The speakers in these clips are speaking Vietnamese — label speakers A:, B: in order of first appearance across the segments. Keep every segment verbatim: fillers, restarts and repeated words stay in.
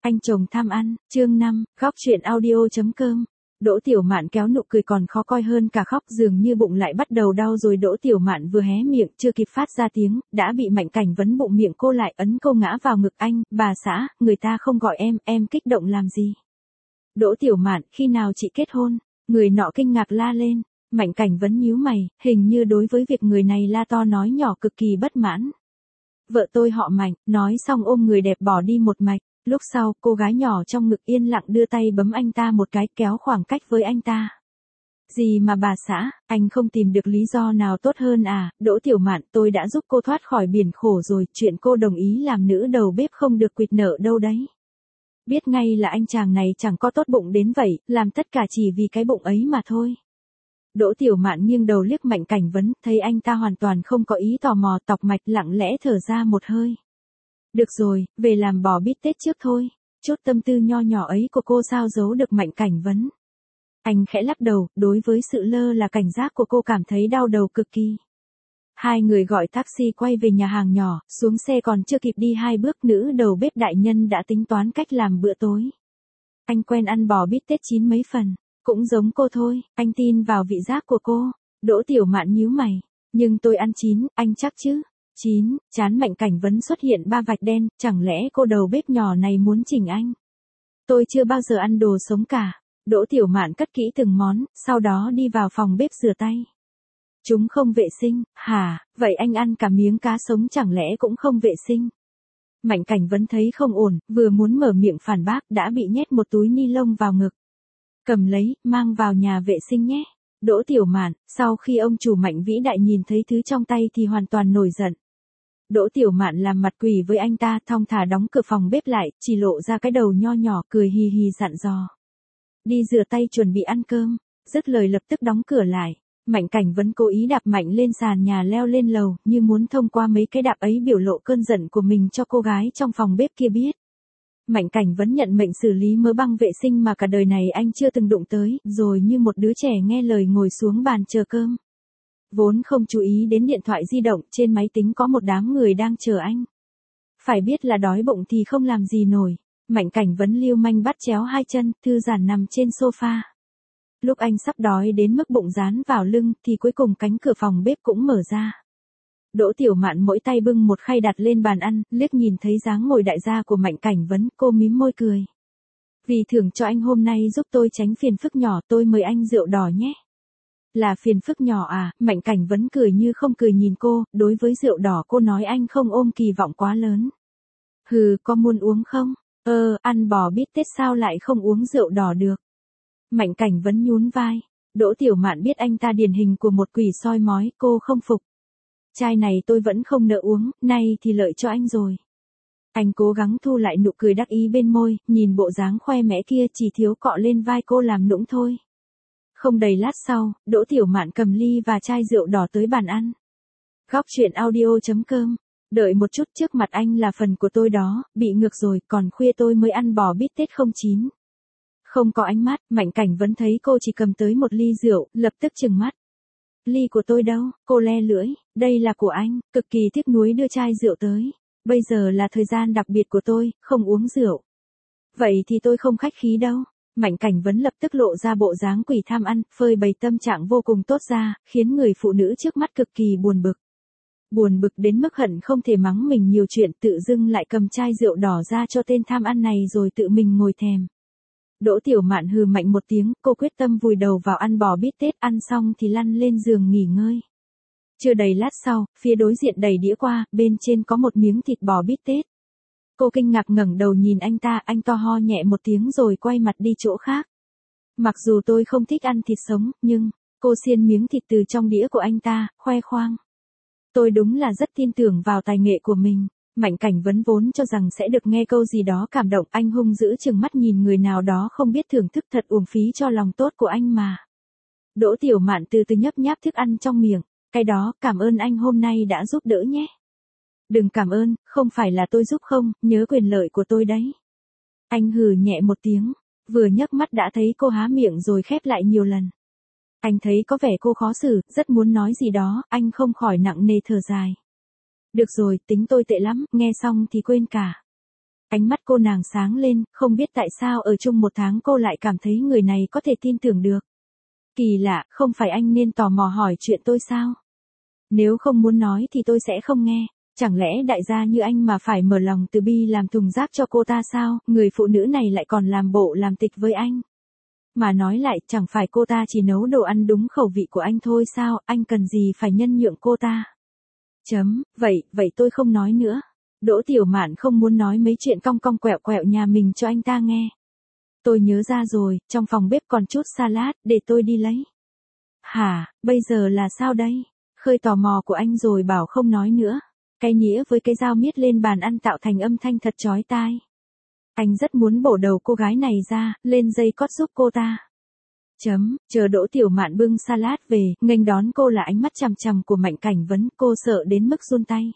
A: Anh chồng tham ăn, chương năm, góc chuyện audio.com. Đỗ Tiểu Mạn kéo nụ cười còn khó coi hơn cả khóc, dường như bụng lại bắt đầu đau rồi. Đỗ Tiểu Mạn vừa hé miệng chưa kịp phát ra tiếng, đã bị Mạnh Cảnh Vấn bụng miệng cô lại, ấn cô ngã vào ngực anh. Bà xã, người ta không gọi em, em kích động làm gì? Đỗ Tiểu Mạn, khi nào chị kết hôn? Người nọ kinh ngạc la lên. Mạnh Cảnh Vấn nhíu mày, hình như đối với việc người này la to nói nhỏ cực kỳ bất mãn. Vợ tôi họ Mạnh, nói xong ôm người đẹp bỏ đi một mạch. Lúc sau, cô gái nhỏ trong ngực yên lặng đưa tay bấm anh ta một cái, kéo khoảng cách với anh ta. Gì mà bà xã, anh không tìm được lý do nào tốt hơn à? Đỗ Tiểu Mạn, tôi đã giúp cô thoát khỏi biển khổ rồi, chuyện cô đồng ý làm nữ đầu bếp không được quỵt nợ đâu đấy. Biết ngay là anh chàng này chẳng có tốt bụng đến vậy, làm tất cả chỉ vì cái bụng ấy mà thôi. Đỗ Tiểu Mạn nghiêng đầu liếc Mạnh Cảnh Vấn, thấy anh ta hoàn toàn không có ý tò mò, tọc mạch lặng lẽ thở ra một hơi. Được rồi, về làm bò bít tết trước thôi. Chút tâm tư nho nhỏ ấy của cô sao giấu được Mạnh Cảnh Vấn. Anh khẽ lắc đầu, đối với sự lơ là cảnh giác của cô cảm thấy đau đầu cực kỳ. Hai người gọi taxi quay về nhà hàng nhỏ, xuống xe còn chưa kịp đi hai bước, nữ đầu bếp đại nhân đã tính toán cách làm bữa tối. Anh quen ăn bò bít tết chín mấy phần, cũng giống cô thôi, anh tin vào vị giác của cô. Đỗ Tiểu Mạn nhíu mày, nhưng tôi ăn chín, anh chắc chứ? Chín, chán Mạnh Cảnh Vấn xuất hiện ba vạch đen, chẳng lẽ cô đầu bếp nhỏ này muốn chỉnh anh? Tôi chưa bao giờ ăn đồ sống cả. Đỗ Tiểu Mạn cất kỹ từng món, sau đó đi vào phòng bếp rửa tay. Chúng không vệ sinh, hả? Vậy anh ăn cả miếng cá sống chẳng lẽ cũng không vệ sinh? Mạnh Cảnh Vấn thấy không ổn, vừa muốn mở miệng phản bác đã bị nhét một túi ni lông vào ngực. Cầm lấy, mang vào nhà vệ sinh nhé. Đỗ Tiểu Mạn, sau khi ông chủ Mạnh vĩ đại nhìn thấy thứ trong tay thì hoàn toàn nổi giận. Đỗ Tiểu Mạn làm mặt quỷ với anh ta, thong thả đóng cửa phòng bếp lại, chỉ lộ ra cái đầu nho nhỏ, cười hì hì dặn dò. Đi rửa tay chuẩn bị ăn cơm. Dứt lời lập tức đóng cửa lại. Mạnh Cảnh Vấn cố ý đạp mạnh lên sàn nhà leo lên lầu, như muốn thông qua mấy cái đạp ấy biểu lộ cơn giận của mình cho cô gái trong phòng bếp kia biết. Mạnh Cảnh Vấn nhận mệnh xử lý mớ băng vệ sinh mà cả đời này anh chưa từng đụng tới, rồi như một đứa trẻ nghe lời ngồi xuống bàn chờ cơm. Vốn không chú ý đến điện thoại di động, trên máy tính có một đám người đang chờ anh. Phải biết là đói bụng thì không làm gì nổi. Mạnh Cảnh Vấn lưu manh bắt chéo hai chân, thư giãn nằm trên sofa. Lúc anh sắp đói đến mức bụng dán vào lưng, thì cuối cùng cánh cửa phòng bếp cũng mở ra. Đỗ Tiểu Mạn mỗi tay bưng một khay đặt lên bàn ăn, liếc nhìn thấy dáng ngồi đại gia của Mạnh Cảnh Vấn, cô mím môi cười. Vì thưởng cho anh hôm nay giúp tôi tránh phiền phức nhỏ, tôi mời anh rượu đỏ nhé. Là phiền phức nhỏ à? Mạnh Cảnh Vấn cười như không cười nhìn cô, đối với rượu đỏ cô nói anh không ôm kỳ vọng quá lớn. Hừ, có muốn uống không? Ờ, ăn bò bít tết sao lại không uống rượu đỏ được? Mạnh Cảnh Vấn nhún vai. Đỗ Tiểu Mạn biết anh ta điển hình của một quỷ soi mói, cô không phục. Chai này tôi vẫn không nỡ uống, nay thì lợi cho anh rồi. Anh cố gắng thu lại nụ cười đắc ý bên môi, nhìn bộ dáng khoe mẽ kia chỉ thiếu cọ lên vai cô làm nũng thôi. Không đầy lát sau, Đỗ Tiểu Mạn cầm ly và chai rượu đỏ tới bàn ăn. Góc chuyện audio.com. Đợi một chút, trước mặt anh là phần của tôi đó, bị ngược rồi, còn khuya tôi mới ăn bò bít tết không chín. Không có ánh mắt, Mạnh Cảnh Vấn thấy cô chỉ cầm tới một ly rượu, lập tức trừng mắt. Ly của tôi đâu? Cô le lưỡi, đây là của anh, cực kỳ tiếc nuối đưa chai rượu tới. Bây giờ là thời gian đặc biệt của tôi, không uống rượu. Vậy thì tôi không khách khí đâu. Mạnh Cảnh Vấn lập tức lộ ra bộ dáng quỷ tham ăn, phơi bày tâm trạng vô cùng tốt ra, khiến người phụ nữ trước mắt cực kỳ buồn bực. Buồn bực đến mức hận không thể mắng mình nhiều chuyện, tự dưng lại cầm chai rượu đỏ ra cho tên tham ăn này rồi tự mình ngồi thèm. Đỗ Tiểu Mạn hừ mạnh một tiếng, cô quyết tâm vùi đầu vào ăn bò bít tết, ăn xong thì lăn lên giường nghỉ ngơi. Chưa đầy lát sau, phía đối diện đầy đĩa qua, bên trên có một miếng thịt bò bít tết. Cô kinh ngạc ngẩng đầu nhìn anh ta, anh to ho nhẹ một tiếng rồi quay mặt đi chỗ khác. Mặc dù tôi không thích ăn thịt sống, nhưng, cô xiên miếng thịt từ trong đĩa của anh ta, khoe khoang. Tôi đúng là rất tin tưởng vào tài nghệ của mình. Mạnh Cảnh Vấn vốn cho rằng sẽ được nghe câu gì đó cảm động, anh hung dữ chừng mắt nhìn người nào đó không biết thưởng thức, thật uổng phí cho lòng tốt của anh mà. Đỗ Tiểu Mạn từ từ nhấp nháp thức ăn trong miệng. Cái đó, cảm ơn anh hôm nay đã giúp đỡ nhé. Đừng cảm ơn, không phải là tôi giúp không, nhớ quyền lợi của tôi đấy. Anh hừ nhẹ một tiếng, vừa nhấc mắt đã thấy cô há miệng rồi khép lại nhiều lần. Anh thấy có vẻ cô khó xử, rất muốn nói gì đó, anh không khỏi nặng nề thở dài. Được rồi, tính tôi tệ lắm, nghe xong thì quên cả. Ánh mắt cô nàng sáng lên, không biết tại sao ở chung một tháng cô lại cảm thấy người này có thể tin tưởng được. Kỳ lạ, không phải anh nên tò mò hỏi chuyện tôi sao? Nếu không muốn nói thì tôi sẽ không nghe. Chẳng lẽ đại gia như anh mà phải mở lòng từ bi làm thùng rác cho cô ta sao? Người phụ nữ này lại còn làm bộ làm tịch với anh. Mà nói lại, chẳng phải cô ta chỉ nấu đồ ăn đúng khẩu vị của anh thôi sao? Anh cần gì phải nhân nhượng cô ta? Chấm, vậy, vậy tôi không nói nữa. Đỗ Tiểu Mạn không muốn nói mấy chuyện cong cong quẹo quẹo nhà mình cho anh ta nghe. Tôi nhớ ra rồi, trong phòng bếp còn chút salad, để tôi đi lấy. Hả, bây giờ là sao đây? Khơi tò mò của anh rồi bảo không nói nữa. Cái nĩa với cái dao miết lên bàn ăn tạo thành âm thanh thật chói tai. Anh rất muốn bổ đầu cô gái này ra, lên dây cót giúp cô ta. Chấm, chờ Đỗ Tiểu Mạn bưng salad về, nghênh đón cô là ánh mắt chằm chằm của Mạnh Cảnh Vấn, cô sợ đến mức run tay.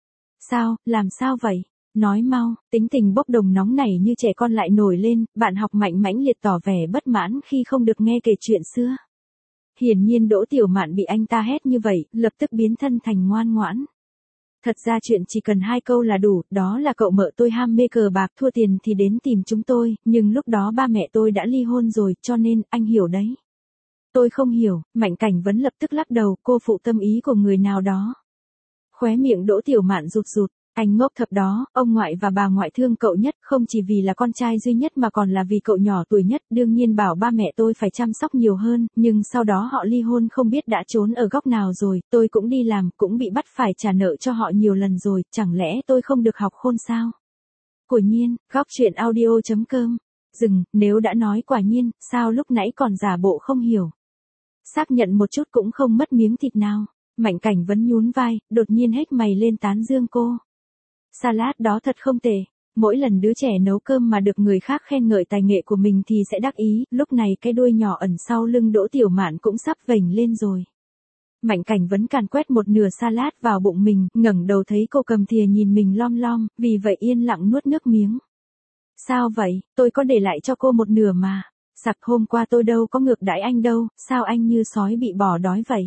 A: Sao, làm sao vậy? Nói mau, tính tình bốc đồng nóng nảy như trẻ con lại nổi lên, bạn học Mạnh mãnh liệt tỏ vẻ bất mãn khi không được nghe kể chuyện xưa. Hiển nhiên Đỗ Tiểu Mạn bị anh ta hét như vậy, lập tức biến thân thành ngoan ngoãn. Thật ra chuyện chỉ cần hai câu là đủ, đó là cậu mợ tôi ham mê cờ bạc thua tiền thì đến tìm chúng tôi, nhưng lúc đó ba mẹ tôi đã ly hôn rồi, cho nên, anh hiểu đấy. Tôi không hiểu, Mạnh Cảnh Vấn lập tức lắc đầu, cô phụ tâm ý của người nào đó. Khóe miệng Đỗ Tiểu Mạn rụt rụt, anh ngốc thật đó, ông ngoại và bà ngoại thương cậu nhất, không chỉ vì là con trai duy nhất mà còn là vì cậu nhỏ tuổi nhất, đương nhiên bảo ba mẹ tôi phải chăm sóc nhiều hơn, nhưng sau đó họ ly hôn không biết đã trốn ở góc nào rồi, tôi cũng đi làm, cũng bị bắt phải trả nợ cho họ nhiều lần rồi, chẳng lẽ tôi không được học khôn sao? Quả nhiên, góc truyện audio chấm com. Dừng, nếu đã nói quả nhiên, sao lúc nãy còn giả bộ không hiểu? Xác nhận một chút cũng không mất miếng thịt nào. Mạnh Cảnh Vấn nhún vai, đột nhiên hết mày lên tán dương cô. Salad đó thật không tệ. Mỗi lần đứa trẻ nấu cơm mà được người khác khen ngợi tài nghệ của mình thì sẽ đắc ý, lúc này cái đuôi nhỏ ẩn sau lưng Đỗ Tiểu Mạn cũng sắp vểnh lên rồi. Mạnh Cảnh Vấn càn quét một nửa salad vào bụng mình, ngẩng đầu thấy cô cầm thìa nhìn mình lom lom, vì vậy yên lặng nuốt nước miếng. Sao vậy, tôi có để lại cho cô một nửa mà. Sặc, hôm qua tôi đâu có ngược đãi anh đâu, sao anh như sói bị bỏ đói vậy?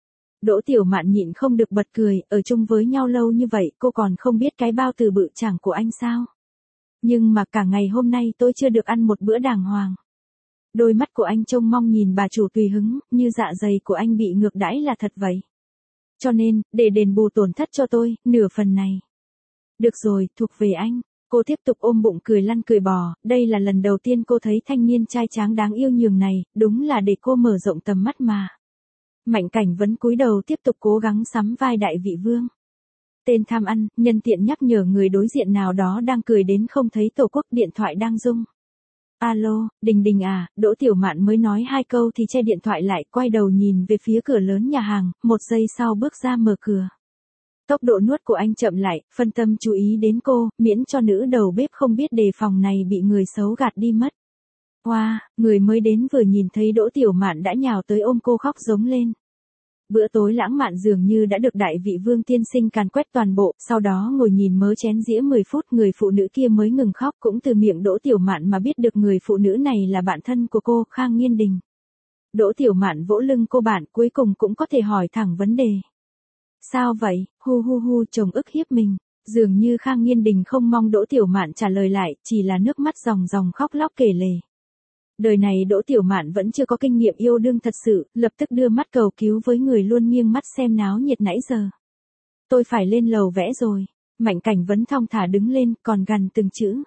A: Đỗ Tiểu Mạn nhịn không được bật cười, ở chung với nhau lâu như vậy cô còn không biết cái bao từ bự chảng của anh sao? Nhưng mà cả ngày hôm nay tôi chưa được ăn một bữa đàng hoàng. Đôi mắt của anh trông mong nhìn bà chủ tùy hứng, như dạ dày của anh bị ngược đãi là thật vậy. Cho nên, để đền bù tổn thất cho tôi, nửa phần này. Được rồi, thuộc về anh. Cô tiếp tục ôm bụng cười lăn cười bò, đây là lần đầu tiên cô thấy thanh niên trai tráng đáng yêu nhường này, đúng là để cô mở rộng tầm mắt mà. Mạnh Cảnh Vấn cúi đầu tiếp tục cố gắng sắm vai đại vị vương. Tên tham ăn, nhân tiện nhắc nhở người đối diện nào đó đang cười đến không thấy tổ quốc, điện thoại đang rung. Alo, Đình Đình à, Đỗ Tiểu Mạn mới nói hai câu thì che điện thoại lại, quay đầu nhìn về phía cửa lớn nhà hàng, một giây sau bước ra mở cửa. Tốc độ nuốt của anh chậm lại, phân tâm chú ý đến cô, miễn cho nữ đầu bếp không biết đề phòng này bị người xấu gạt đi mất. Wow, người mới đến vừa nhìn thấy Đỗ Tiểu Mạn đã nhào tới ôm cô khóc giống lên. Bữa tối lãng mạn dường như đã được đại vị vương tiên sinh càn quét toàn bộ, sau đó ngồi nhìn mớ chén dĩa mười phút, người phụ nữ kia mới ngừng khóc, cũng từ miệng Đỗ Tiểu Mạn mà biết được người phụ nữ này là bạn thân của cô, Khang Nghiên Đình. Đỗ Tiểu Mạn vỗ lưng cô bạn, cuối cùng cũng có thể hỏi thẳng vấn đề. Sao vậy, hu hu hu, chồng ức hiếp mình. Dường như Khang Nghiên Đình không mong Đỗ Tiểu Mạn trả lời lại, chỉ là nước mắt ròng ròng khóc lóc kể lể. Đời này Đỗ Tiểu Mạn vẫn chưa có kinh nghiệm yêu đương thật sự, lập tức đưa mắt cầu cứu với người luôn nghiêng mắt xem náo nhiệt nãy giờ. Tôi phải lên lầu vẽ rồi. Mạnh Cảnh Vấn thong thả đứng lên, còn gằn từng chữ.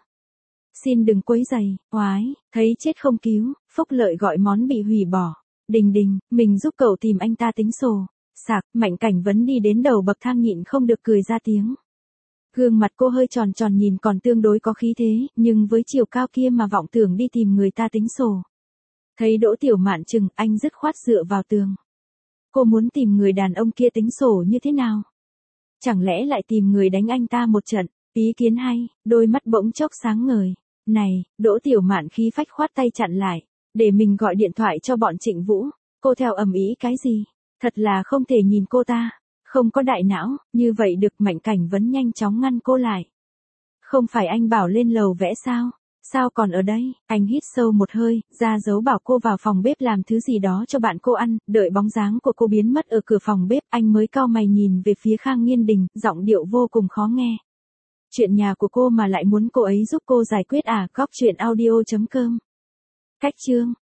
A: Xin đừng quấy rầy, oái, thấy chết không cứu, Phúc Lợi gọi món bị hủy bỏ. Đình Đình, mình giúp cậu tìm anh ta tính sổ. Sạc, Mạnh Cảnh Vấn đi đến đầu bậc thang nhịn không được cười ra tiếng. Gương mặt cô hơi tròn tròn nhìn còn tương đối có khí thế, nhưng với chiều cao kia mà vọng tưởng đi tìm người ta tính sổ. Thấy Đỗ Tiểu Mạn chừng, anh dứt khoát dựa vào tường. Cô muốn tìm người đàn ông kia tính sổ như thế nào? Chẳng lẽ lại tìm người đánh anh ta một trận? Ý kiến hay, đôi mắt bỗng chốc sáng ngời. Này, Đỗ Tiểu Mạn khí phách khoát tay chặn lại. Để mình gọi điện thoại cho bọn Trịnh Vũ. Cô theo ầm ĩ cái gì? Thật là không thể nhìn cô ta. Không có đại não, như vậy được. Mạnh Cảnh Vấn nhanh chóng ngăn cô lại. Không phải anh bảo lên lầu vẽ sao? Sao còn ở đây? Anh hít sâu một hơi, ra dấu bảo cô vào phòng bếp làm thứ gì đó cho bạn cô ăn, đợi bóng dáng của cô biến mất ở cửa phòng bếp, anh mới cau mày nhìn về phía Khang Nghiên Đình, giọng điệu vô cùng khó nghe. chuyện nhà của cô mà lại muốn cô ấy giúp cô giải quyết à? Góc truyện audio chấm com. Cách chương